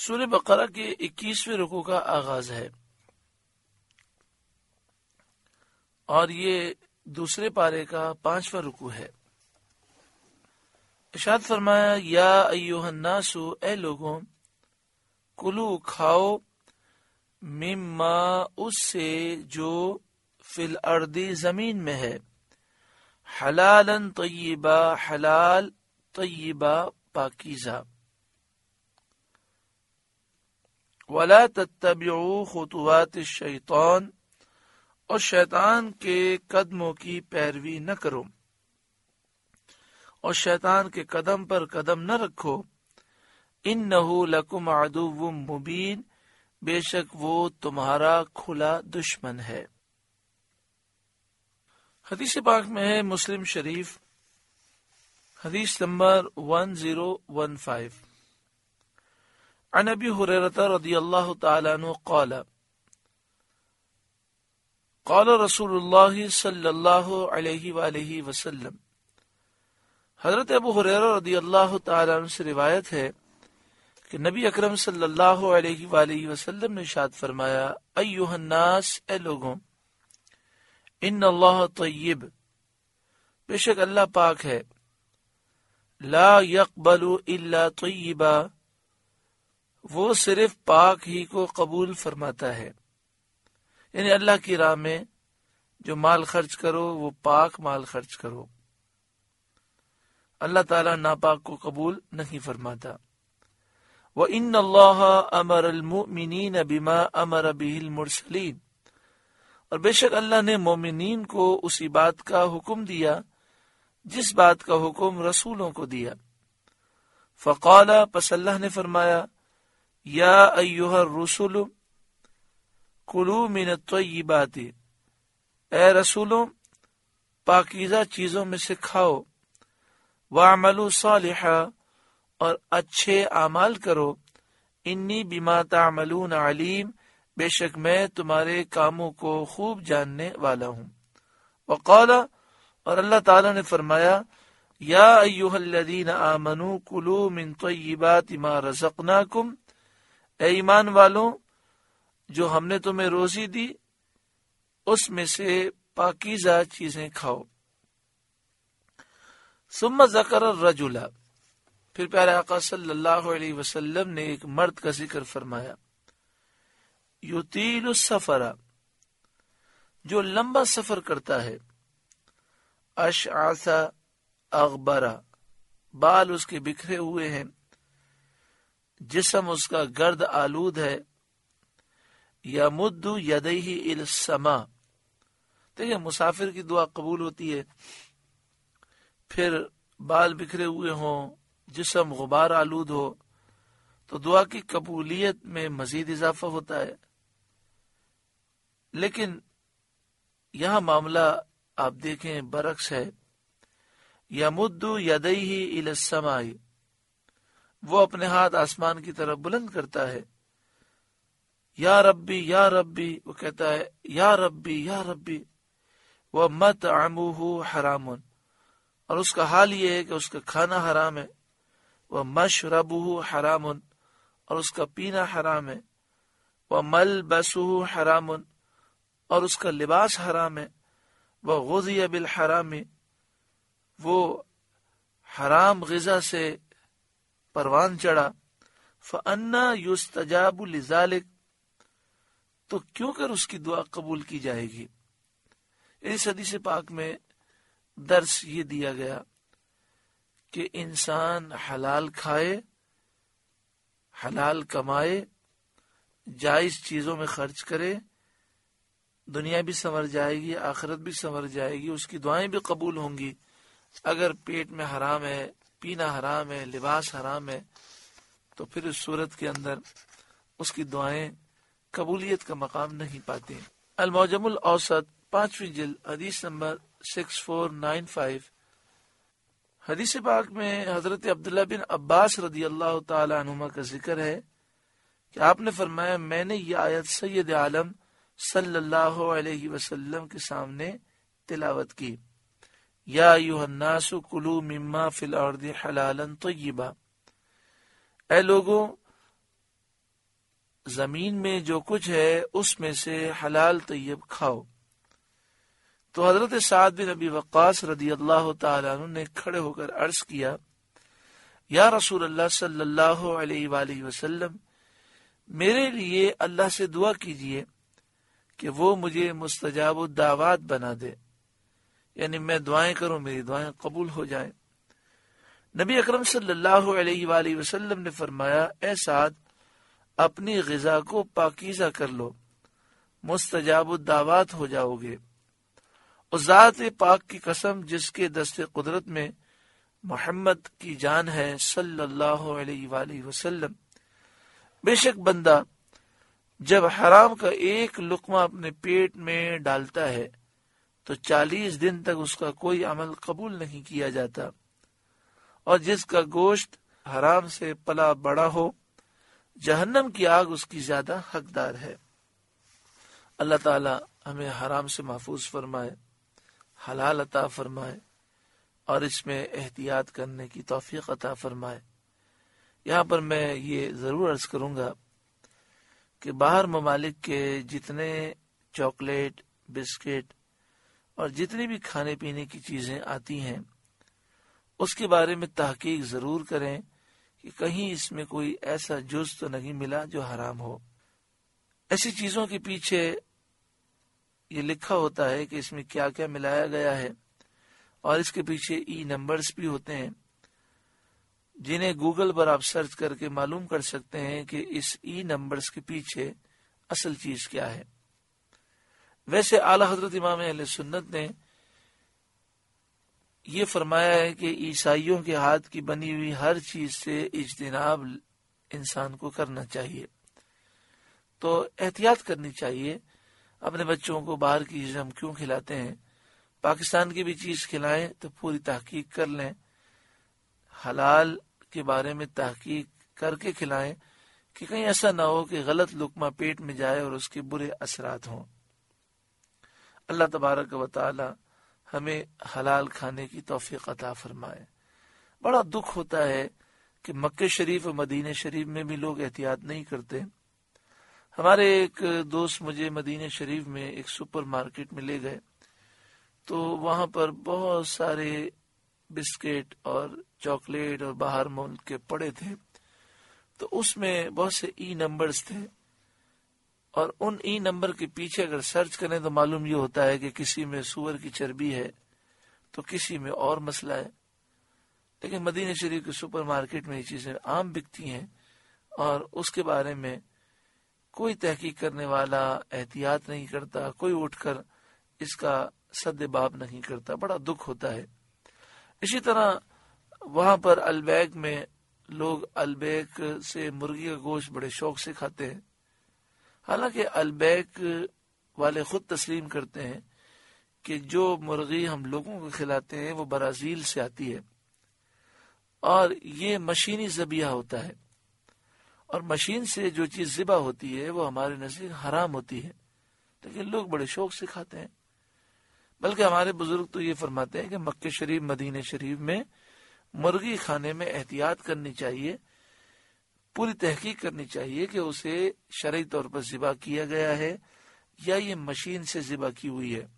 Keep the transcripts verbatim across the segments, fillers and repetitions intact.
سورہ بقرہ کے اکیسویں رکوع کا آغاز ہے اور یہ دوسرے پارے کا پانچواں رکوع ہے۔ ارشاد فرمایا یا ایھا الناس، اے لوگوں، کلو کھاؤ، مما اس سے جو فی الارض زمین میں ہے، حلالا طیبا حلال طیبہ پاکیزہ، ولا تتبعوا خطوات الشیطان، اور شیطان کے قدموں کی پیروی نہ کرو اور شیطان کے قدم پر قدم نہ رکھو، انہ لکم عدو مبین، بے شک وہ تمہارا کھلا دشمن ہے۔ حدیث پاک میں ہے مسلم شریف حدیث نمبر ایک ہزار پندرہ، عن ابی ہریرہ رضی اللہ تعالی عنہ قال قال رسول اللہ صلی اللہ علیہ وآلہ وسلم، حضرت ابو ہریرہ رضی اللہ تعالی عنہ سے روایت ہے کہ نبی اکرم صلی اللہ علیہ وآلہ وسلم نے ارشاد فرمایا، ایھا الناس، اے لوگوں، ان اللہ طیب، بے شک اللہ پاک ہے، لا یقبل الا طیبا، وہ صرف پاک ہی کو قبول فرماتا ہے، یعنی اللہ کی راہ میں جو مال خرچ کرو وہ پاک مال خرچ کرو، اللہ تعالیٰ ناپاک کو قبول نہیں فرماتا۔ وَإِنَّ اللَّهَ أَمَرَ الْمُؤْمِنِينَ بِمَا أَمَرَ بِهِ الْمُرْسَلِينَ، اور بے شک اللہ نے مومنین کو اسی بات کا حکم دیا جس بات کا حکم رسولوں کو دیا۔ فقال، پس اللہ نے فرمایا، یا ایھا الرسل کلوا من الطیبات، اے رسولوں پاکیزہ چیزوں میں سے کھاؤ، واعملوا صالحا، اور اچھے اعمال کرو، انی بما تعملون علیم، بے شک میں تمہارے کاموں کو خوب جاننے والا ہوں۔ وقال، اور اللہ تعالی نے فرمایا، یا ایھا الذین آمنوا کلوا من طیبات ما رزقناکم، اے ایمان والوں، جو ہم نے تمہیں روزی دی اس میں سے پاکیزہ چیزیں کھاؤ۔ ثم ذکر الرجل، پھر پیارے آقا صلی اللہ علیہ وسلم نے ایک مرد کا ذکر فرمایا، یطیل السفر، جو لمبا سفر کرتا ہے، اشعث اغبر، بال اس کے بکھرے ہوئے ہیں، جسم اس کا گرد آلود ہے، یمد یدیہ الی السماء، دیکھیں مسافر کی دعا قبول ہوتی ہے، پھر بال بکھرے ہوئے ہوں، جسم غبار آلود ہو تو دعا کی قبولیت میں مزید اضافہ ہوتا ہے۔ لیکن یہاں معاملہ آپ دیکھیں برعکس ہے، یمد یدیہ الی السماء، وہ اپنے ہاتھ آسمان کی طرف بلند کرتا ہے، یا ربی یا ربی، وہ کہتا ہے یا ربی یا ربی، وَمَطْعَمُهُ حَرَامٌ، اور اس کا حال یہ ہے کہ اس کا کھانا حرام ہے، وَمَشْرَبُهُ حَرَامٌ، اور اس کا پینا حرام ہے، وَمَلْبَسُهُ حَرَامٌ، اور اس کا لباس حرام ہے، وَغُذِيَ بِالْحَرَامِ، وہ حرام غذا سے پروان چڑھا، فَأَنَّا يُسْتَجَابُ لِذَلِكَ، تو کیوں کر اس کی دعا قبول کی جائے گی۔ اس حدیث پاک میں درس یہ دیا گیا کہ انسان حلال کھائے، حلال کمائے، جائز چیزوں میں خرچ کرے، دنیا بھی سنور جائے گی، آخرت بھی سنور جائے گی، اس کی دعائیں بھی قبول ہوں گی۔ اگر پیٹ میں حرام ہے، پینا حرام ہے، لباس حرام ہے، تو پھر اس صورت کے اندر اس کی دعائیں قبولیت کا مقام نہیں پاتے۔ المعجم الاوسط پانچویں جلد حدیث نمبر سکس فور نائن فائیو، حدیث پاک میں حضرت عبداللہ بن عباس رضی اللہ تعالی عنہما کا ذکر ہے کہ آپ نے فرمایا، میں نے یہ آیت سید عالم صلی اللہ علیہ وسلم کے سامنے تلاوت کی، یا ایھا الناس کلوا مما فی الارض حلالا طیبا، اے لوگوں زمین میں جو کچھ ہے اس میں سے حلال طیب کھاؤ۔ تو حضرت سعد بن ابی وقاص رضی اللہ تعالیٰ عنہ نے کھڑے ہو کر عرض کیا، یا رسول اللہ صلی اللہ علیہ وآلہ وسلم، میرے لیے اللہ سے دعا کیجئے کہ وہ مجھے مستجاب الدعوات بنا دے، یعنی میں دعائیں کروں میری دعائیں قبول ہو جائیں۔ نبی اکرم صلی اللہ علیہ وآلہ وسلم نے فرمایا، اے سعد، اپنی غذا کو پاکیزہ کر لو، مستجاب الدعوات ہو جاؤ گے۔ اس ذات پاک کی قسم جس کے دست قدرت میں محمد کی جان ہے صلی اللہ علیہ وآلہ وسلم، بے شک بندہ جب حرام کا ایک لقمہ اپنے پیٹ میں ڈالتا ہے تو چالیس دن تک اس کا کوئی عمل قبول نہیں کیا جاتا، اور جس کا گوشت حرام سے پلا بڑا ہو جہنم کی آگ اس کی زیادہ حقدار ہے۔ اللہ تعالی ہمیں حرام سے محفوظ فرمائے، حلال عطا فرمائے، اور اس میں احتیاط کرنے کی توفیق عطا فرمائے۔ یہاں پر میں یہ ضرور عرض کروں گا کہ باہر ممالک کے جتنے چاکلیٹ، بسکٹ اور جتنی بھی کھانے پینے کی چیزیں آتی ہیں اس کے بارے میں تحقیق ضرور کریں کہ کہیں اس میں کوئی ایسا جز تو نہیں ملا جو حرام ہو۔ ایسی چیزوں کے پیچھے یہ لکھا ہوتا ہے کہ اس میں کیا کیا ملایا گیا ہے، اور اس کے پیچھے ای نمبرز بھی ہوتے ہیں جنہیں گوگل پر آپ سرچ کر کے معلوم کر سکتے ہیں کہ اس ای نمبرز کے پیچھے اصل چیز کیا ہے۔ ویسے اعلی حضرت امام اہل سنت نے یہ فرمایا ہے کہ عیسائیوں کے ہاتھ کی بنی ہوئی ہر چیز سے اجتناب انسان کو کرنا چاہیے، تو احتیاط کرنی چاہیے۔ اپنے بچوں کو باہر کی چیزیں ہم کیوں کھلاتے ہیں؟ پاکستان کی بھی چیز کھلائیں تو پوری تحقیق کر لیں، حلال کے بارے میں تحقیق کر کے کھلائیں کہ کہیں ایسا نہ ہو کہ غلط لقمہ پیٹ میں جائے اور اس کے برے اثرات ہوں۔ اللہ تبارک و تعالی ہمیں حلال کھانے کی توفیق عطا فرمائے۔ بڑا دکھ ہوتا ہے کہ مکہ شریف اور مدینہ شریف میں بھی لوگ احتیاط نہیں کرتے۔ ہمارے ایک دوست مجھے مدینہ شریف میں ایک سپر مارکیٹ میں لے گئے تو وہاں پر بہت سارے بسکٹ اور چاکلیٹ اور باہر ملک کے پڑے تھے، تو اس میں بہت سے ای نمبرز تھے، اور ان ای نمبر کے پیچھے اگر سرچ کریں تو معلوم یہ ہوتا ہے کہ کسی میں سور کی چربی ہے تو کسی میں اور مسئلہ ہے۔ لیکن مدینہ شریف کے سپر مارکیٹ میں یہ چیزیں عام بکتی ہیں اور اس کے بارے میں کوئی تحقیق کرنے والا احتیاط نہیں کرتا، کوئی اٹھ کر اس کا سد باب نہیں کرتا۔ بڑا دکھ ہوتا ہے۔ اسی طرح وہاں پر البیک میں لوگ البیک سے مرغی کا گوشت بڑے شوق سے کھاتے ہیں، حالانکہ البیک والے خود تسلیم کرتے ہیں کہ جو مرغی ہم لوگوں کو کھلاتے ہیں وہ برازیل سے آتی ہے، اور یہ مشینی ذبیحہ ہوتا ہے، اور مشین سے جو چیز ذبح ہوتی ہے وہ ہمارے نزدیک حرام ہوتی ہے، لیکن لوگ بڑے شوق سے کھاتے ہیں۔ بلکہ ہمارے بزرگ تو یہ فرماتے ہیں کہ مکہ شریف مدینہ شریف میں مرغی کھانے میں احتیاط کرنی چاہیے، پوری تحقیق کرنی چاہیے کہ اسے شرعی طور پر ذبح کیا گیا ہے یا یہ مشین سے ذبح کی ہوئی ہے۔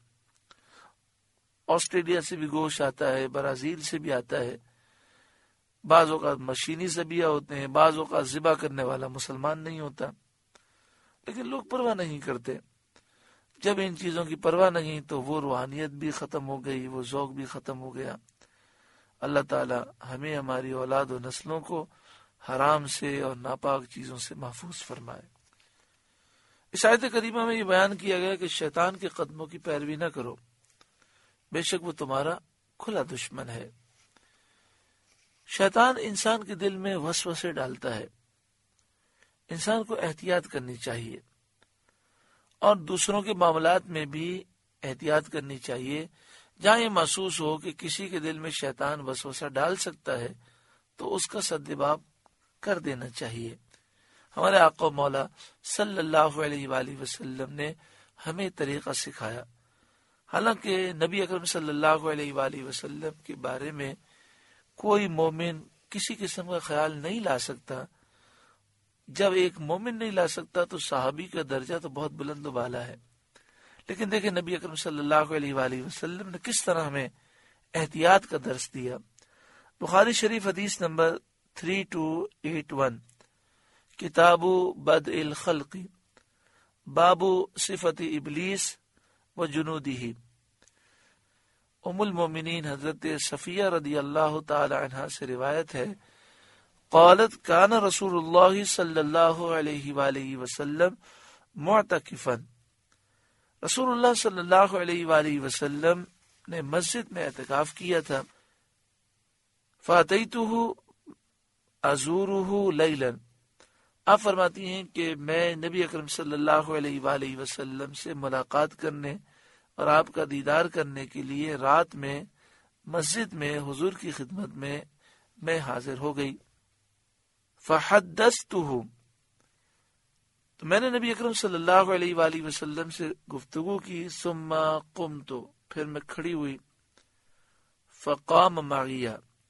آسٹریلیا سے بھی گوشت آتا ہے، برازیل سے بھی آتا ہے، بعض اوقات مشینی ذبیحہ ہوتے ہیں، بعض اوقات ذبح کرنے والا مسلمان نہیں ہوتا، لیکن لوگ پرواہ نہیں کرتے۔ جب ان چیزوں کی پرواہ نہیں تو وہ روحانیت بھی ختم ہو گئی، وہ ذوق بھی ختم ہو گیا۔ اللہ تعالی ہمیں ہماری اولاد و نسلوں کو حرام سے اور ناپاک چیزوں سے محفوظ فرمائے۔ اس آیت کریمہ میں یہ بیان کیا گیا کہ شیطان کے قدموں کی پیروی نہ کرو، بے شک وہ تمہارا کھلا دشمن ہے۔ شیطان انسان کے دل میں وسوسے ڈالتا ہے، انسان کو احتیاط کرنی چاہیے، اور دوسروں کے معاملات میں بھی احتیاط کرنی چاہیے۔ جہاں یہ محسوس ہو کہ کسی کے دل میں شیطان وسوسہ ڈال سکتا ہے تو اس کا سدباب کر دینا چاہیے۔ ہمارے آقا مولا صلی اللہ علیہ وآلہ وسلم نے ہمیں طریقہ سکھایا، حالانکہ نبی اکرم صلی اللہ علیہ وآلہ وسلم کے بارے میں کوئی مومن کسی قسم کا خیال نہیں لا سکتا جب ایک مومن نہیں لا سکتا تو صحابی کا درجہ تو بہت بلند و بالا ہے. لیکن دیکھیں نبی اکرم صلی اللہ علیہ وآلہ وسلم نے کس طرح ہمیں احتیاط کا درس دیا. بخاری شریف حدیث نمبر تھری ٹو ایٹ ون، کتاب بدء الخلق، باب صفت ابلیس و جنودہ. ام المومنین حضرت صفیہ رضی اللہ تعالی عنہا سے روایت ہے، قالت کان رسول اللہ صلی اللہ علیہ وآلہ وسلم معتکفا، رسول اللہ صلی اللہ علیہ وآلہ وسلم نے مسجد میں اعتکاف کیا تھا. فاتیتہ ازورہ لیلا، آپ فرماتی ہیں کہ میں نبی اکرم صلی اللہ علیہ وآلہ وسلم سے ملاقات کرنے اور آپ کا دیدار کرنے کے لیے رات میں مسجد میں حضور کی خدمت میں میں حاضر ہو گئی. فحدثتہ، تو میں نے نبی اکرم صلی اللہ علیہ وآلہ وسلم سے گفتگو کی. ثم قمت، پھر میں کھڑی ہوئی. فقام معی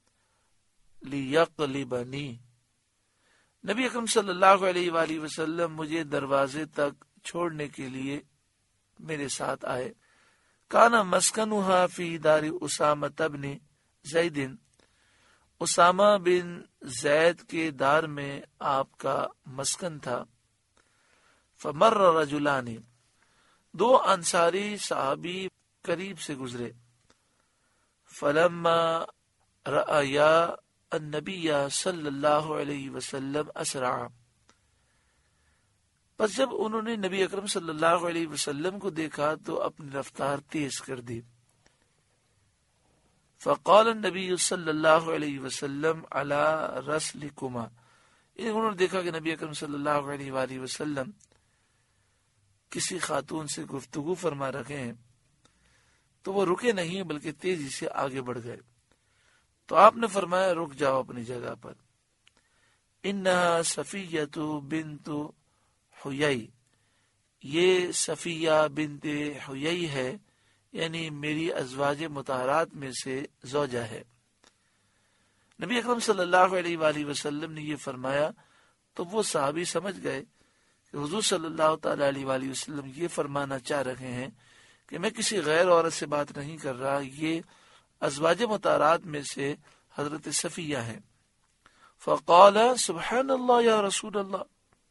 لیقلبنی، نبی اکرم صلی اللہ علیہ وآلہ وسلم مجھے دروازے تک چھوڑنے کے لیے میرے ساتھ آئے. کانا مسکنھا فی دار اسامہ بن زید، اسامہ بن زید کے دار میں آپ کا مسکن تھا. فمر رجلان، دو انصاری صحابی قریب سے گزرے. فلما رأیا النبی صلی اللہ علیہ وسلم اسرع، پس جب انہوں نے نبی اکرم صلی اللہ علیہ وسلم کو دیکھا تو اپنی رفتار تیز کر دی. فقال النبی صلی اللہ علیہ وسلم علی رسلکما، انہوں نے دیکھا کہ نبی اکرم صلی اللہ علیہ وآلہ وسلم کسی خاتون سے گفتگو فرما رکھے ہیں تو وہ رکے نہیں بلکہ تیزی سے آگے بڑھ گئے. تو آپ نے فرمایا رک جاؤ اپنی جگہ پر. انہا صفیۃ بنت حیی، یہ صفیہ بنت حیی ہے، یعنی میری ازواج مطہرات میں سے زوجہ ہے. نبی اکرم صلی اللہ علیہ وآلہ وسلم نے یہ فرمایا تو وہ صحابی سمجھ گئے کہ حضور صلی اللہ تعالی علیہ وآلہ وسلم یہ فرمانا چاہ رہے ہیں کہ میں کسی غیر عورت سے بات نہیں کر رہا، یہ ازواج مطہرات میں سے حضرت صفیہ ہیں. فقال سبحان اللہ یا رسول اللہ،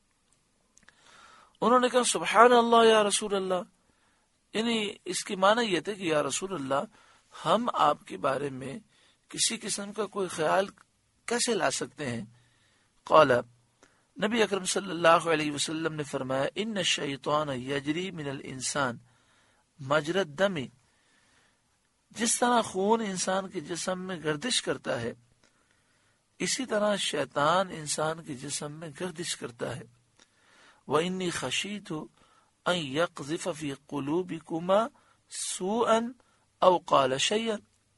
انہوں نے کہا سبحان اللہ یا رسول اللہ، یعنی اس کی معنی یہ تھے کہ یا رسول اللہ ہم آپ کے بارے میں کسی قسم کا کوئی خیال کیسے لا سکتے ہیں. قال، نبی اکرم صلی اللہ علیہ وسلم نے فرمایا ان الشیطان یجری من الانسان مجری الدم، جس طرح خون انسان کے جسم میں گردش کرتا ہے اسی طرح شیطان انسان کے جسم میں گردش کرتا ہے. وَإِنِّي خَشِيتُ أَن يَقْذِفَ فِي قُلُوبِكُمَا سُوءًا أَوْ قَالَ شَيْئًا،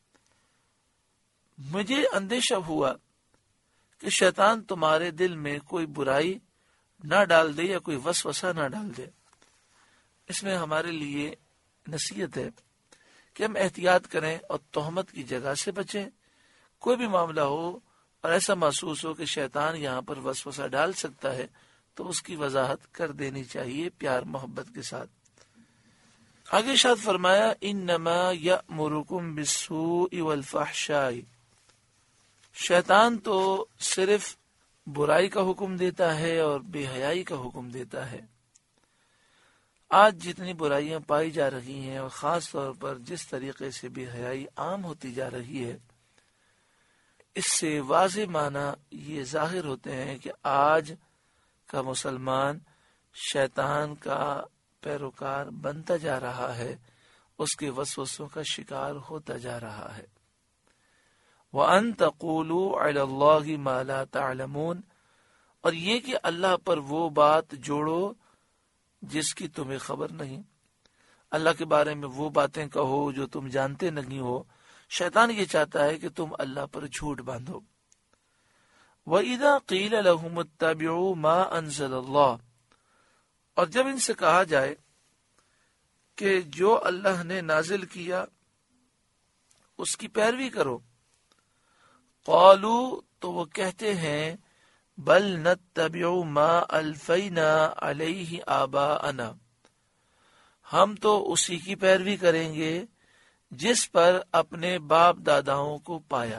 مجھے اندیشہ ہوا کہ شیطان تمہارے دل میں کوئی برائی نہ ڈال دے یا کوئی وسوسہ نہ ڈال دے. اس میں ہمارے لیے نصیحت ہے کہ ہم احتیاط کریں اور تہمت کی جگہ سے بچیں. کوئی بھی معاملہ ہو اور ایسا محسوس ہو کہ شیطان یہاں پر وسوسہ ڈال سکتا ہے تو اس کی وضاحت کر دینی چاہیے پیار محبت کے ساتھ. آگے ارشاد فرمایا انما یأمرکم بالسوء والفحشاء، شیطان تو صرف برائی کا حکم دیتا ہے اور بے حیائی کا حکم دیتا ہے. آج جتنی برائیاں پائی جا رہی ہیں اور خاص طور پر جس طریقے سے بے حیائی عام ہوتی جا رہی ہے، اس سے واضح معنی یہ ظاہر ہوتے ہیں کہ آج کا مسلمان شیطان کا پیروکار بنتا جا رہا ہے، اس کے وسوسوں کا شکار ہوتا جا رہا ہے. وَأَن تَقُولُوا عَلَى اللَّهِ مَا لَا تَعْلَمُونَ، اور یہ کہ اللہ پر وہ بات جوڑو جس کی تمہیں خبر نہیں، اللہ کے بارے میں وہ باتیں کہو جو تم جانتے نہیں ہو. شیطان یہ چاہتا ہے کہ تم اللہ پر جھوٹ باندھو. وَإِذَا قِيلَ لَهُمُ اتَّبِعُوا مَا أَنزَلَ اللَّهُ، اور جب ان سے کہا جائے کہ جو اللہ نے نازل کیا اس کی پیروی کرو. قالوا، تو وہ کہتے ہیں بل نتبع ما الفینا علیہ آباءنا، ہم تو اسی کی پیروی کریں گے جس پر اپنے باپ داداؤں کو پایا۔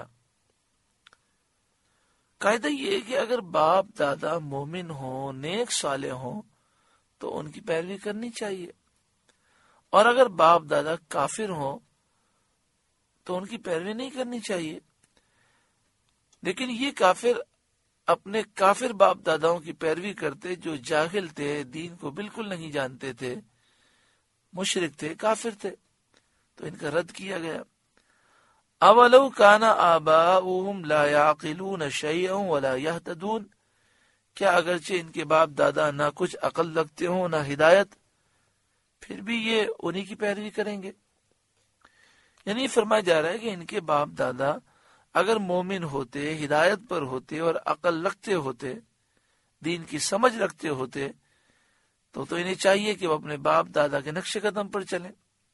قاعدہ یہ ہے کہ اگر باپ دادا مومن ہوں، نیک صالح ہوں، تو ان کی پیروی کرنی چاہیے، اور اگر باپ دادا کافر ہوں تو ان کی پیروی نہیں کرنی چاہیے۔ لیکن یہ کافر اپنے کافر باپ داداؤں کی پیروی کرتے جو جاہل تھے، دین کو بالکل نہیں جانتے تھے، مشرک تھے، کافر تھے، تو ان کا رد کیا گیا۔ اولو کان آباؤہم لا یعقلون شیئا ولا یہتدون، کیا اگرچہ ان کے باپ دادا نہ کچھ عقل رکھتے ہوں نہ ہدایت، پھر بھی یہ انہی کی پیروی کریں گے؟ یعنی فرمایا جا رہا ہے کہ ان کے باپ دادا اگر مومن ہوتے، ہدایت پر ہوتے اور عقل رکھتے ہوتے، دین کی سمجھ رکھتے ہوتے، تو تو انہیں چاہیے کہ وہ اپنے باپ دادا کے نقش قدم پر چلیں۔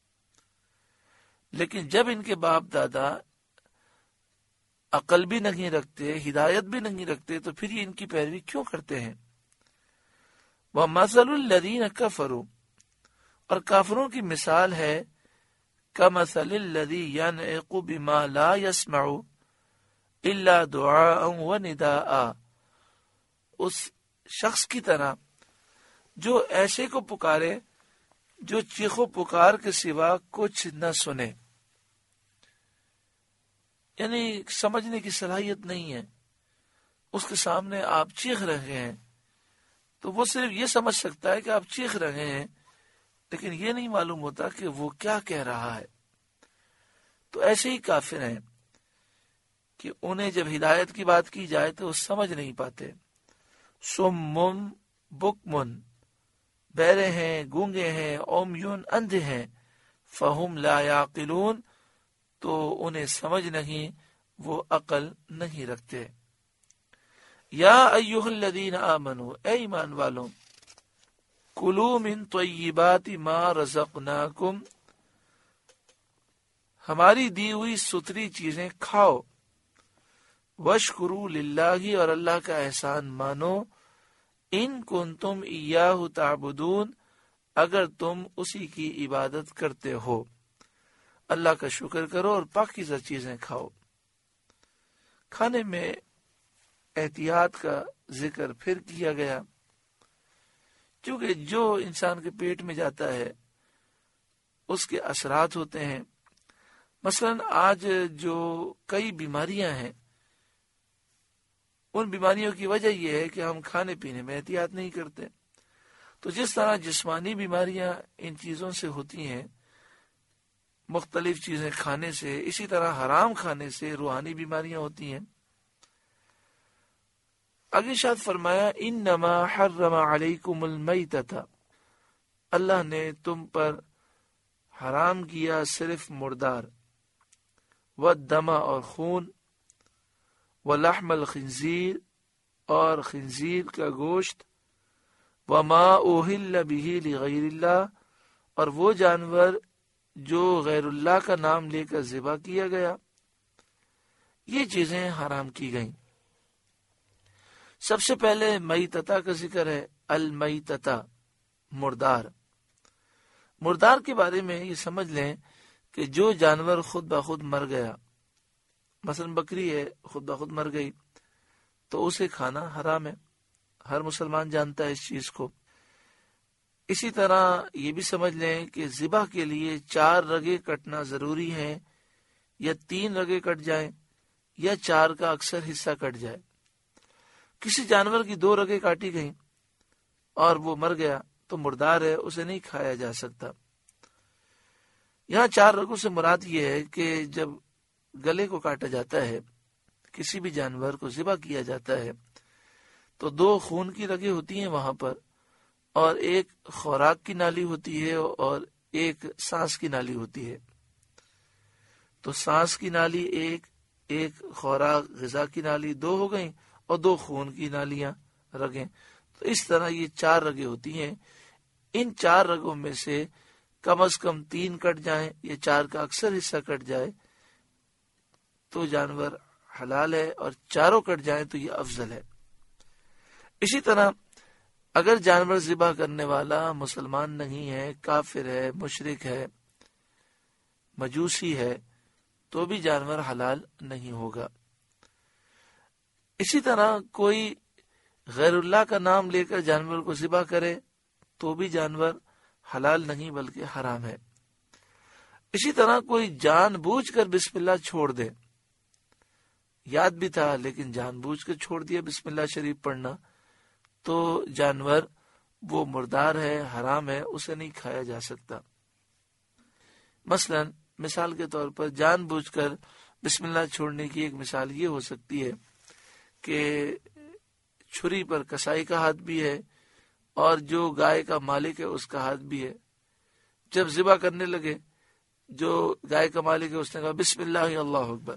لیکن جب ان کے باپ دادا عقل بھی نہیں رکھتے، ہدایت بھی نہیں رکھتے، تو پھر یہ ان کی پیروی کیوں کرتے ہیں؟ وَمَثَلُ الَّذِينَ كَفَرُوا، اور کافروں کی مثال ہے كَمَثَلِ الَّذِي يَنْعِقُ بِمَا لَا يَسْمَعُ إِلَّا دُعَاءً وَنِدَاءً، اس شخص کی طرح جو ایسے کو پکارے جو چیخ و پکار کے سوا کچھ نہ سنے، یعنی سمجھنے کی صلاحیت نہیں ہے، اس کے سامنے آپ چیخ رہے ہیں تو وہ صرف یہ سمجھ سکتا ہے کہ آپ چیخ رہے ہیں، لیکن یہ نہیں معلوم ہوتا کہ وہ کیا کہہ رہا ہے۔ تو ایسے ہی کافر ہیں کہ انہیں جب ہدایت کی بات کی جائے تو وہ سمجھ نہیں پاتے۔ سمٌ بکمٌ، بہرے ہیں، گونگے ہیں، عمیٌ، اندھے ہیں، فہم لا یعقلون، تو انہیں سمجھ نہیں، وہ عقل نہیں رکھتے۔ یا ایھا الذین آمنوا، اے ایمان والوں، کلوا من طیبات ما رزقناکم، ہماری دی ہوئی ستری چیزیں کھاؤ، واشکروا للہ، اور اللہ کا احسان مانو، ان کنتم ایاہ تعبدون، اگر تم اسی کی عبادت کرتے ہو، اللہ کا شکر کرو اور پاکیزہ چیزیں کھاؤ۔ کھانے میں احتیاط کا ذکر پھر کیا گیا، کیونکہ جو انسان کے پیٹ میں جاتا ہے اس کے اثرات ہوتے ہیں۔ مثلا آج جو کئی بیماریاں ہیں، ان بیماریوں کی وجہ یہ ہے کہ ہم کھانے پینے میں احتیاط نہیں کرتے۔ تو جس طرح جسمانی بیماریاں ان چیزوں سے ہوتی ہیں، مختلف چیزیں کھانے سے، اسی طرح حرام کھانے سے روحانی بیماریاں ہوتی ہیں۔ آگے شاید فرمایا انما حرم علیکم المیتۃ، اللہ نے تم پر حرام کیا صرف مردار، والدم، اور خون، ولحم الخنزیر، اور خنزیر کا گوشت، وما اوہل بہ لغیر اللہ، اور وہ جانور جو غیر اللہ کا نام لے کر ذبح کیا گیا، یہ چیزیں حرام کی گئیں۔ سب سے پہلے میتتا کا ذکر ہے، المیتتا، مردار۔ مردار کے بارے میں یہ سمجھ لیں کہ جو جانور خود بخود مر گیا، مثلا بکری ہے خود بخود مر گئی، تو اسے کھانا حرام ہے، ہر مسلمان جانتا ہے اس چیز کو۔ اسی طرح یہ بھی سمجھ لیں کہ ذبح کے لیے چار رگیں کٹنا ضروری ہے، یا تین رگیں کٹ جائیں یا چار کا اکثر حصہ کٹ جائے۔ کسی جانور کی دو رگیں کاٹی گئیں اور وہ مر گیا تو مردار ہے، اسے نہیں کھایا جا سکتا۔ یہاں چار رگوں سے مراد یہ ہے کہ جب گلے کو کاٹا جاتا ہے، کسی بھی جانور کو ذبح کیا جاتا ہے، تو دو خون کی رگیں ہوتی ہیں وہاں پر، اور ایک خوراک کی نالی ہوتی ہے اور ایک سانس کی نالی ہوتی ہے۔ تو سانس کی نالی ایک، ایک خوراک غذا کی نالی، دو ہو گئیں، اور دو خون کی نالیاں، رگیں۔ تو اس طرح یہ چار رگیں ہوتی ہیں۔ ان چار رگوں میں سے کم از کم تین کٹ جائیں یا چار کا اکثر حصہ کٹ جائے تو جانور حلال ہے، اور چاروں کٹ جائیں تو یہ افضل ہے۔ اسی طرح اگر جانور ذبح کرنے والا مسلمان نہیں ہے، کافر ہے، مشرک ہے، مجوسی ہے، تو بھی جانور حلال نہیں ہوگا۔ اسی طرح کوئی غیر اللہ کا نام لے کر جانور کو ذبح کرے تو بھی جانور حلال نہیں بلکہ حرام ہے۔ اسی طرح کوئی جان بوجھ کر بسم اللہ چھوڑ دے، یاد بھی تھا لیکن جان بوجھ کر چھوڑ دیا بسم اللہ شریف پڑھنا، تو جانور وہ مردار ہے، حرام ہے، اسے نہیں کھایا جا سکتا۔ مثلا مثال کے طور پر جان بوجھ کر بسم اللہ چھوڑنے کی ایک مثال یہ ہو سکتی ہے کہ چھری پر کسائی کا ہاتھ بھی ہے اور جو گائے کا مالک ہے اس کا ہاتھ بھی ہے۔ جب ذبح کرنے لگے، جو گائے کا مالک ہے اس نے کہا بسم اللہ اللہ اکبر،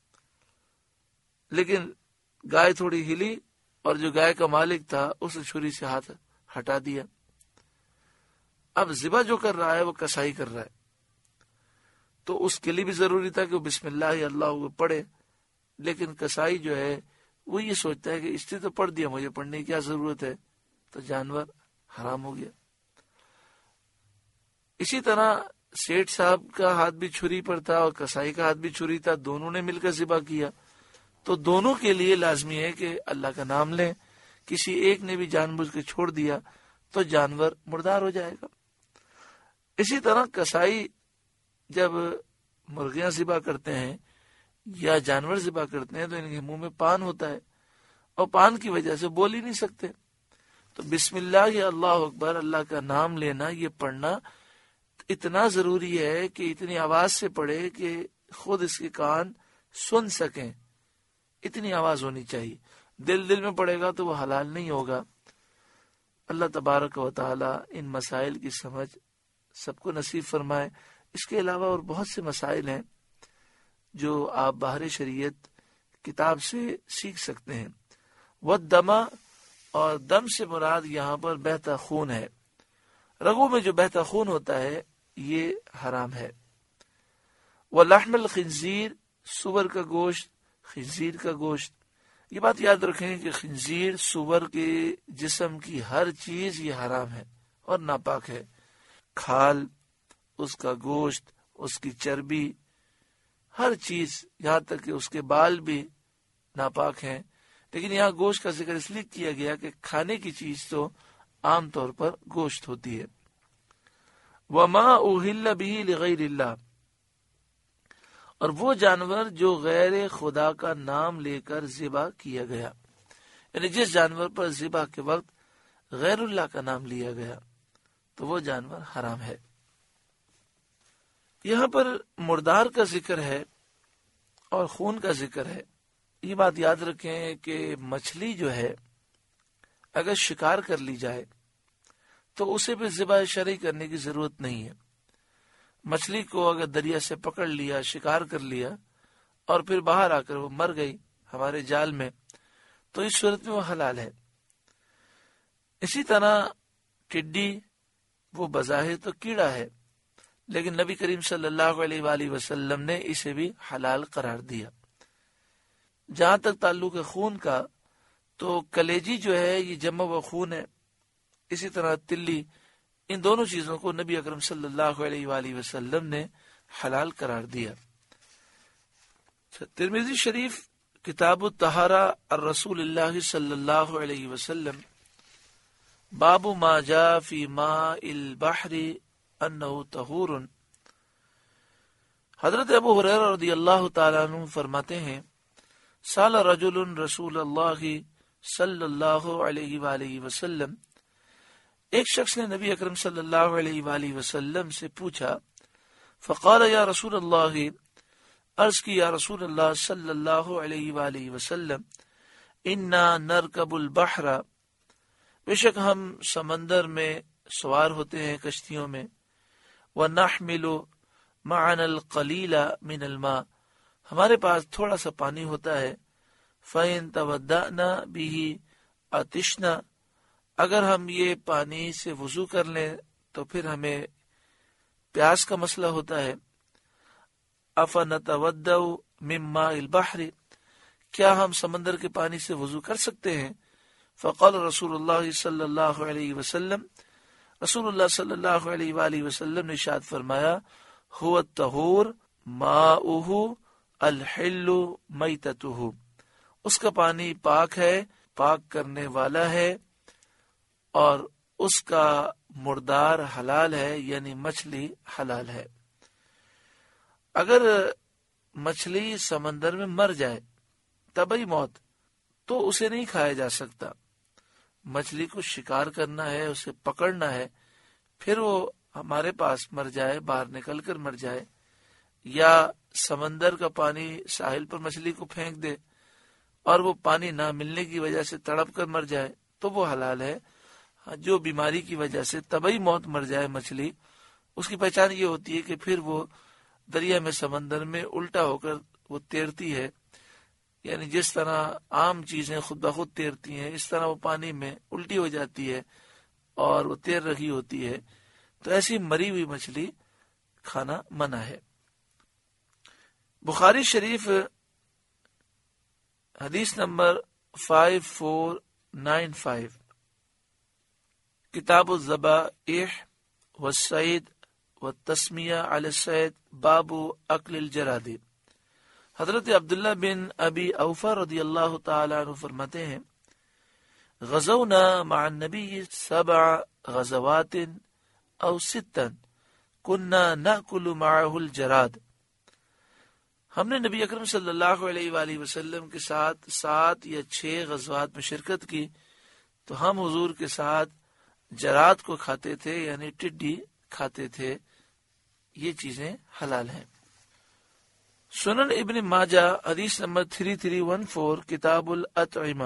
لیکن گائے تھوڑی ہلی اور جو گائے کا مالک تھا اس نے چھری سے ہاتھ ہٹا دیا۔ اب ذبح جو کر رہا ہے وہ کسائی کر رہا ہے، تو اس کے لیے بھی ضروری تھا کہ وہ بسم اللہ اللہ اکبر پڑھے، لیکن کسائی جو ہے وہ یہ سوچتا ہے کہ اس نے تو پڑھ دیا، مجھے پڑھنے کی کیا ضرورت ہے، تو جانور حرام ہو گیا۔ اسی طرح سیٹھ صاحب کا ہاتھ بھی چھری پر تھا اور کسائی کا ہاتھ بھی چھری تھا، دونوں نے مل کر ذبح کیا، تو دونوں کے لیے لازمی ہے کہ اللہ کا نام لیں۔ کسی ایک نے بھی جان بوجھ کے چھوڑ دیا تو جانور مردار ہو جائے گا۔ اسی طرح کسائی جب مرغیاں ذبح کرتے ہیں یا جانور ذبح کرتے ہیں تو ان کے منہ میں پان ہوتا ہے اور پان کی وجہ سے بول ہی نہیں سکتے، تو بسم اللہ یا اللہ اکبر، اللہ کا نام لینا، یہ پڑھنا اتنا ضروری ہے کہ اتنی آواز سے پڑھے کہ خود اس کے کان سن سکیں، اتنی آواز ہونی چاہیے۔ دل دل میں پڑھے گا تو وہ حلال نہیں ہوگا۔ اللہ تبارک و تعالی ان مسائل کی سمجھ سب کو نصیب فرمائے۔ اس کے علاوہ اور بہت سے مسائل ہیں جو آپ باہر شریعت کتاب سے سیکھ سکتے ہیں۔ والدم، اور دم سے مراد یہاں پر بہتا خون ہے، رگوں میں جو بہتا خون ہوتا ہے یہ حرام ہے۔ ولحم الخنزیر، سور کا گوشت، خنزیر کا گوشت۔ یہ بات یاد رکھیں کہ خنزیر سور کے جسم کی ہر چیز یہ حرام ہے اور ناپاک ہے، کھال، اس کا گوشت، اس کی چربی، ہر چیز، یہاں تک کہ اس کے بال بھی ناپاک ہیں۔ لیکن یہاں گوشت کا ذکر اس لیے کیا گیا کہ کھانے کی چیز تو عام طور پر گوشت ہوتی ہے۔ وما اہل به لغیر اللہ، اور وہ جانور جو غیر خدا کا نام لے کر ذبح کیا گیا، یعنی جس جانور پر ذبح کے وقت غیر اللہ کا نام لیا گیا تو وہ جانور حرام ہے۔ یہاں پر مردار کا ذکر ہے اور خون کا ذکر ہے۔ یہ بات یاد رکھیں کہ مچھلی جو ہے اگر شکار کر لی جائے تو اسے بھی ذبح شرعی کرنے کی ضرورت نہیں ہے۔ مچھلی کو اگر دریا سے پکڑ لیا، شکار کر لیا اور پھر باہر آ کر وہ مر گئی ہمارے جال میں، تو اس صورت میں وہ حلال ہے۔ اسی طرح ٹڈی، وہ بظاہر تو کیڑا ہے لیکن نبی کریم صلی اللہ علیہ وآلہ وسلم نے اسے بھی حلال قرار دیا۔ جہاں تک تعلق ہے خون کا، تو کلیجی جو ہے یہ جمع و خون ہے، اسی طرح تلی، ان دونوں چیزوں کو نبی اکرم صلی اللہ علیہ وآلہ وسلم نے حلال قرار دیا۔ ترمذی شریف کتاب الطہارہ الرسول اللہ صلی اللہ علیہ وسلم، باب ما جاء فی ماء البحر انہ طہور۔ حضرت ابو ہریرہ رضی اللہ تعالیٰ عنہ فرماتے ہیں، سال رجل رسول اللہ صلی اللہ علیہ وآلہ وسلم، ایک شخص نے نبی اکرم صلی اللہ علیہ وآلہ وسلم سے پوچھا، فقال یا رسول اللہ، عرض کی یا رسول اللہ صلی اللہ علیہ وآلہ وسلم، انا نرکب البحر، بے شک ہم سمندر میں سوار ہوتے ہیں کشتیوں میں، ونحمل معنا القلیل من الماء، ہمارے پاس تھوڑا سا پانی ہوتا ہے، فَإِن تَوَدَّأْنَا بِهِ عَطِشْنَا، اگر ہم یہ پانی سے وضو کر لیں تو پھر ہمیں پیاس کا مسئلہ ہوتا ہے۔ أَفَنَتَوَدَّأُ مِن مَّاءِ الْبَحْرِ، کیا ہم سمندر کے پانی سے وضو کر سکتے ہیں؟ فقال رسول اللہ صلی اللہ علیہ وسلم، رسول اللہ صلی اللہ علیہ وآلہ وسلم نے ارشاد فرمایا، هو الطہور ماؤہ الحل میتتہ، اس کا پانی پاک ہے، پاک کرنے والا ہے، اور اس کا مردار حلال ہے، یعنی مچھلی حلال ہے۔ اگر مچھلی سمندر میں مر جائے طبعی موت، تو اسے نہیں کھایا جا سکتا۔ مچھلی کو شکار کرنا ہے، اسے پکڑنا ہے، پھر وہ ہمارے پاس مر جائے، باہر نکل کر مر جائے، یا سمندر کا پانی ساحل پر مچھلی کو پھینک دے اور وہ پانی نہ ملنے کی وجہ سے تڑپ کر مر جائے تو وہ حلال ہے۔ جو بیماری کی وجہ سے طبعی موت مر جائے مچھلی، اس کی پہچان یہ ہوتی ہے کہ پھر وہ دریا میں سمندر میں الٹا ہو کر وہ تیرتی ہے، یعنی جس طرح عام چیزیں خود بخود تیرتی ہیں اس طرح وہ پانی میں الٹی ہو جاتی ہے اور وہ تیر رہی ہوتی ہے، تو ایسی مری ہوئی مچھلی کھانا منع ہے۔ بخاری شریف حدیث نمبر فائیو فور نائن فائیو، کتاب الذبائح والصید والتسمیہ علی الصید، باب اکل الجراد۔ حضرت عبداللہ بن ابی اوفا رضی اللہ تعالی عنہ فرماتے ہیں، غزونا مع النبی سبع غزوات او ستا کننا ناکل معه الجراد، ہم نے نبی اکرم صلی اللہ علیہ وآلہ وسلم کے ساتھ سات یا چھ غزوات میں شرکت کی تو ہم حضور کے ساتھ جراد کو کھاتے تھے، یعنی ٹڈی کھاتے تھے۔ یہ چیزیں حلال ہیں۔ سنن ابن ماجہ حدیث نمبر تھری تھری ون فور، کتاب الاطعمہ،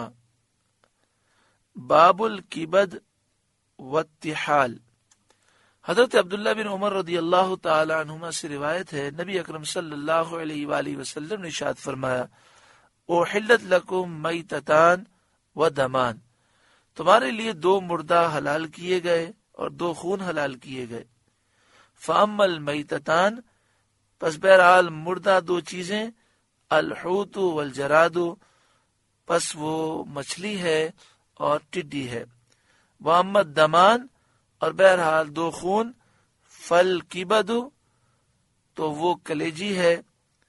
باب الکبد والتحال۔ حضرت عبداللہ بن عمر رضی اللہ تعالی عنہما سے روایت ہے، نبی اکرم صلی اللہ علیہ وآلہ وسلم نے ارشاد فرمایا، احلت لکم میتتان و دمان، تمہارے لیے دو مردہ حلال کیے گئے اور دو خون حلال کیے گئے۔ فاما المیتتان، پس بہرحال مردہ دو چیزیں، الحوت والجراد، پس وہ مچھلی ہے اور ٹڈی ہے۔ واما الدمان، اور بہرحال دو خون، فل کبد، تو وہ کلیجی ہے،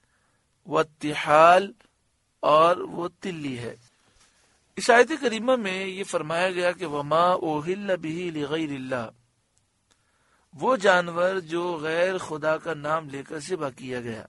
والتحال، اور وہ تلی ہے۔ اس آیت کریمہ میں یہ فرمایا گیا کہ وما اوہل بہ لغیر اللہ، وہ جانور جو غیر خدا کا نام لے کر ذبح کیا گیا۔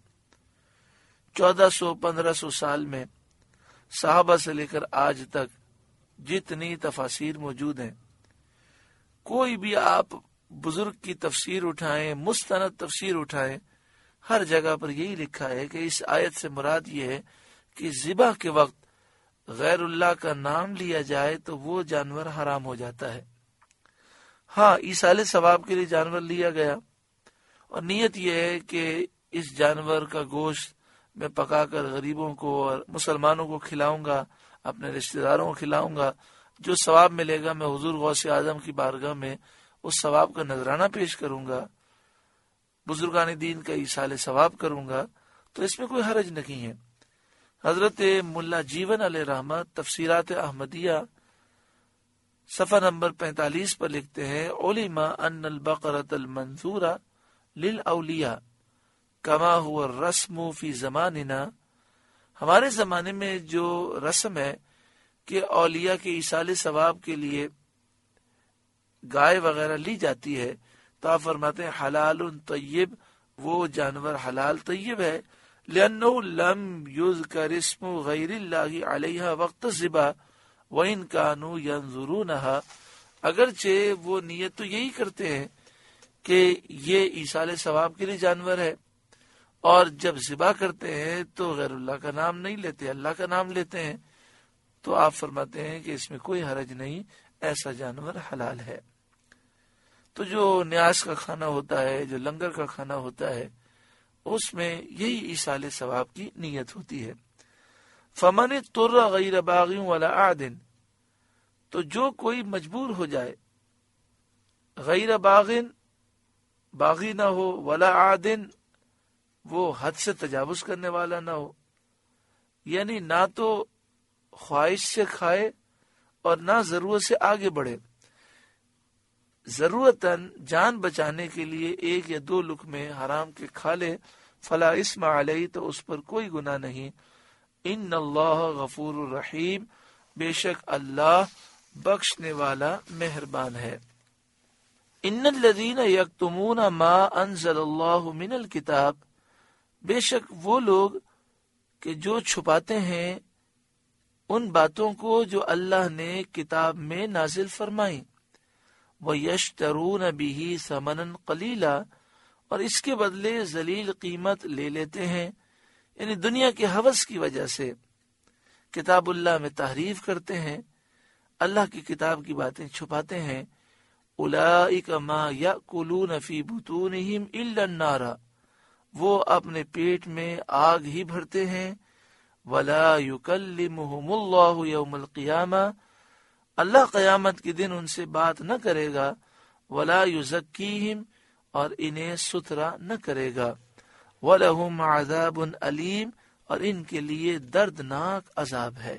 چودہ سو پندرہ سو سال میں صحابہ سے لے کر آج تک جتنی تفاسیر موجود ہیں، کوئی بھی آپ بزرگ کی تفسیر اٹھائیں، مستند تفسیر اٹھائیں، ہر جگہ پر یہی لکھا ہے کہ اس آیت سے مراد یہ ہے کہ ذبح کے وقت غیر اللہ کا نام لیا جائے تو وہ جانور حرام ہو جاتا ہے۔ ہاں، ایصال ثواب کے لیے جانور لیا گیا اور نیت یہ ہے کہ اس جانور کا گوشت میں پکا کر غریبوں کو اور مسلمانوں کو کھلاؤں گا، اپنے رشتہ داروں کو کھلاؤں گا، جو ثواب ملے گا میں حضور غوث اعظم کی بارگاہ میں اس ثواب کا نذرانہ پیش کروں گا، بزرگان دین کا ایصال ثواب کروں گا، تو اس میں کوئی حرج نہیں ہے۔ حضرت ملا جیون علیہ رحمت تفسیرات احمدیہ صفحہ نمبر پینتالیس پر لکھتے ہیں، علم ان البقرۃ المنذورہ للاولیاء کما هو الرسم فی زماننا، ہمارے زمانے میں جو رسم ہے کہ اولیاء کے ایصال ثواب کے لیے گائے وغیرہ لی جاتی ہے، تو آپ فرماتے ہیں حلال طیب، وہ جانور حلال طیب ہے، لأنه لم يذكر اسم غیر اللہ علیہ وقت الذبح وإن كانوا ينظرونها، اگرچہ وہ نیت تو یہی کرتے ہیں کہ یہ ایصال ثواب کے لیے جانور ہے، اور جب ذبح کرتے ہیں تو غیر اللہ کا نام نہیں لیتے، اللہ کا نام لیتے ہیں، تو آپ فرماتے ہیں کہ اس میں کوئی حرج نہیں، ایسا جانور حلال ہے۔ تو جو نیاز کا کھانا ہوتا ہے، جو لنگر کا کھانا ہوتا ہے، اس میں یہی ایصال ثواب کی نیت ہوتی ہے۔ فمن اضطر غیر باغ ولا عاد، تو جو کوئی مجبور ہو جائے، غیر باغ، باغی نہ ہو، ولا عاد، وہ حد سے تجاوز کرنے والا نہ ہو، یعنی نہ تو خواہش سے کھائے اور نہ ضرورت سے آگے بڑھے۔ ضرورتاً جان بچانے کے لیے ایک یا دو لقمے حرام کے کھا لے فلا اسم علیہ، تو اس پر کوئی گناہ نہیں۔ ان اللہ غفور الرحیم، بے شک اللہ بخشنے والا مہربان ہے۔ ان الذین یکتمون ما انزل اللہ من الکتاب، بے شک وہ لوگ کہ جو چھپاتے ہیں ان باتوں کو جو اللہ نے کتاب میں نازل فرمائی، وَيَشْتَرُونَ بِهِ ثَمَنًا قَلِيلًا، اور اس کے بدلے ذلیل قیمت لے لیتے ہیں، یعنی دنیا کے ہوس کی وجہ سے کتاب اللہ میں تحریف کرتے ہیں، اللہ کی کتاب کی باتیں چھپاتے ہیں۔ اولئک ما یأکلون فی بطونہم الا النار، وہ اپنے پیٹ میں آگ ہی بھرتے ہیں۔ ولا یکلمہم اللہ یوم القیامہ، اللہ قیامت کے دن ان سے بات نہ کرے گا۔ ولا یزکیہم، اور انہیں ستھرا نہ کرے گا۔ وَلَهُمْ عَذَابٌ علیم، اور ان کے لیے دردناک عذاب ہے۔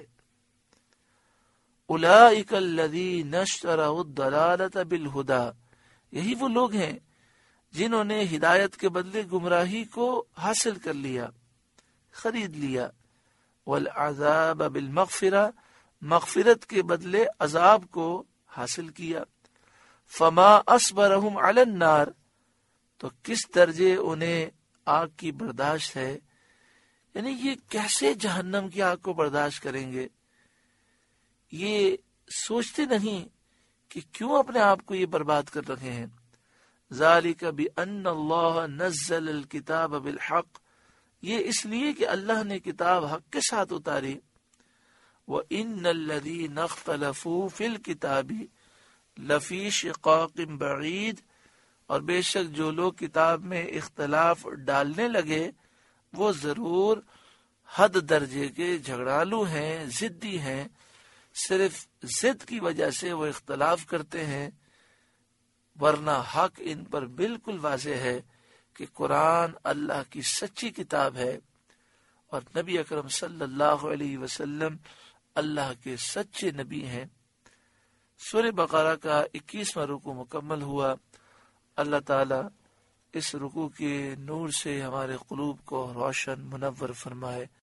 اولئک الذین اشتروا الضلالۃ بالہدی، یہی وہ لوگ ہیں جنہوں نے ہدایت کے بدلے گمراہی کو حاصل کر لیا، خرید لیا۔ والعذاب بالمغفرہ، مغفرت کے بدلے عذاب کو حاصل کیا۔ فما اصبرہم علی النار، تو کس درجے انہیں آگ کی برداشت ہے، یعنی یہ کیسے جہنم کی آگ کو برداشت کریں گے؟ یہ سوچتے نہیں کہ کیوں اپنے آپ کو یہ برباد کر رکھے ہیں۔ ذالک بأن اللہ نزل الکتاب بالحق، یہ اس لیے کہ اللہ نے کتاب حق کے ساتھ اتاری۔ وَإِنَّ الَّذِينَ اخْتَلَفُوا فِي الْكِتَابِ لَفِي شِقَاقٍ بَعِيدٍ، اور بے شک جو لوگ کتاب میں اختلاف ڈالنے لگے وہ ضرور حد درجے کے جھگڑالو ہیں، ضدی ہیں، صرف ضد کی وجہ سے وہ اختلاف کرتے ہیں، ورنہ حق ان پر بالکل واضح ہے کہ قرآن اللہ کی سچی کتاب ہے اور نبی اکرم صلی اللہ علیہ وسلم اللہ کے سچے نبی ہیں۔ سورہ بقرہ کا اکیسواں رکوع مکمل ہوا۔ اللہ تعالی اس رکوع کے نور سے ہمارے قلوب کو روشن منور فرمائے۔